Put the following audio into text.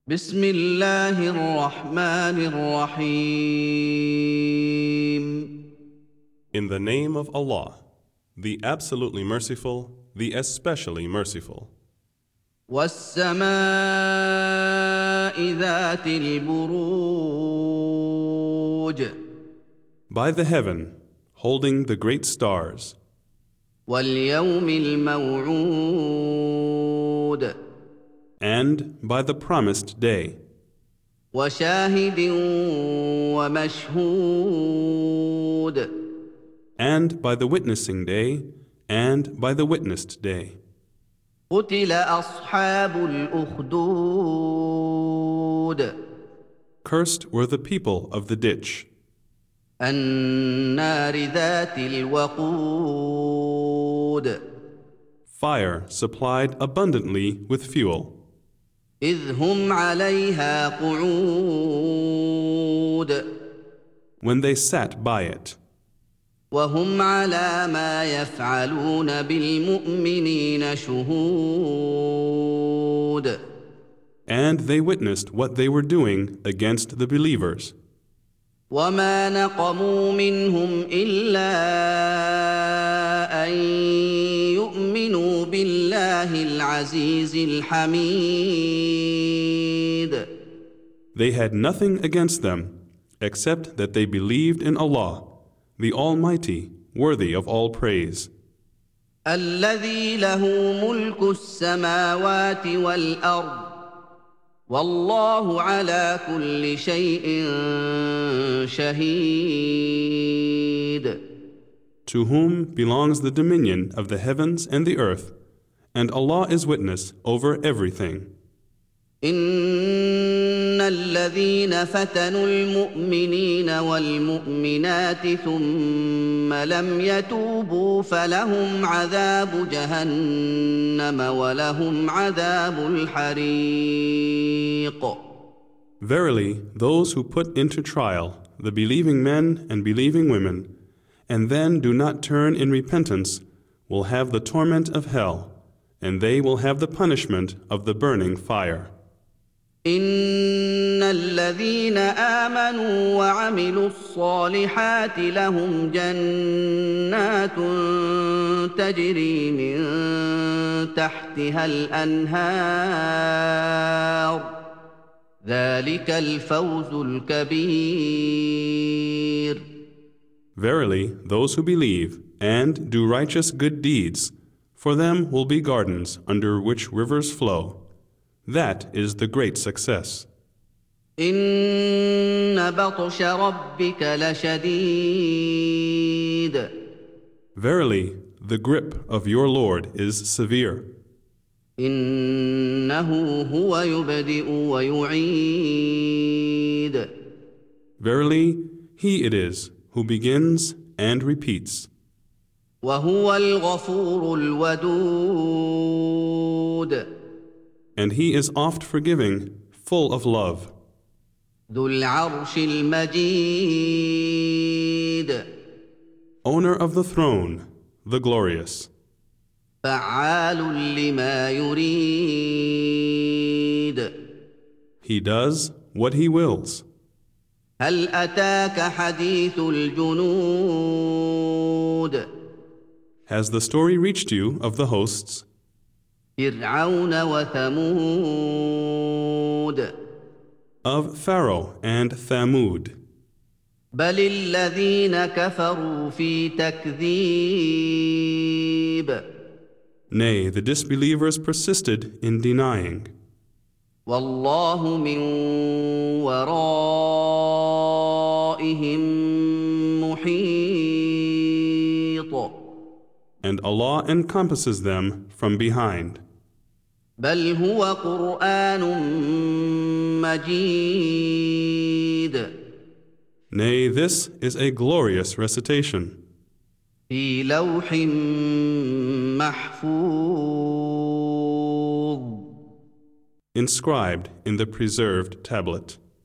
بسم الله الرحمن الرحيم. In the name of Allah, the absolutely merciful, the especially merciful. والسماء ذات البروج By the heaven, holding the great stars, واليوم الموعود and by the promised day, وشاهد ومشهود and by the witnessing day, and by the witnessed day. قتل أصحاب الأخدود Cursed were the people of the ditch, النار ذات الوقود fire supplied abundantly with fuel, إذ هم عليها قعود when they sat by it, وهم على ما يفعلون بالمؤمنين شهود and they witnessed what they were doing against the believers. وما نقموا منهم إلا أن يؤمنوا بالله العزيز الحميد. They had nothing against them except that they believed in Allah, the Almighty, worthy of all praise, الذي له ملك السماوات والأرض والله على كل شيء شهيد. to whom belongs the dominion of the heavens and the earth, and Allah is witness over everything. إن الذين فتنوا المؤمنين والمؤمنات ثم لم يتوبوا فلهم عذاب جهنم ولهم عذاب الحريق. Verily, those who put into trial the believing men and believing women, and then do not turn in repentance, will have the torment of hell, and they will have the punishment of the burning fire. إن الذين آمنوا وعملوا الصالحات لهم جنات تجري من تحتها الأنهار ذلك الفوز الكبير. Verily, those who believe and do righteous good deeds, for them will be gardens under which rivers flow. That is the great success. إن بطش ربك لشديد. Verily, the grip of your Lord is severe. إنه هو يبدئ ويعيد. Verily, He it is who begins and repeats. وهو الغفور الودود. And He is oft forgiving, full of love. ذو العرش المجيد. Owner of the throne, the glorious. فعال لما يريد. He does what He wills. هل أتاك حديث الجنود. Has the story reached you of the hosts? فرعون وثمود. Of Pharaoh and Thamud. بل الذين كفروا في تكذيب. Nay, the disbelievers persisted in denying. والله من ورائهم محيط. And Allah encompasses them from behind. بل هو قرآن مجيد. Nay, this is a glorious recitation, في لوح محفوظ. inscribed in the preserved tablet.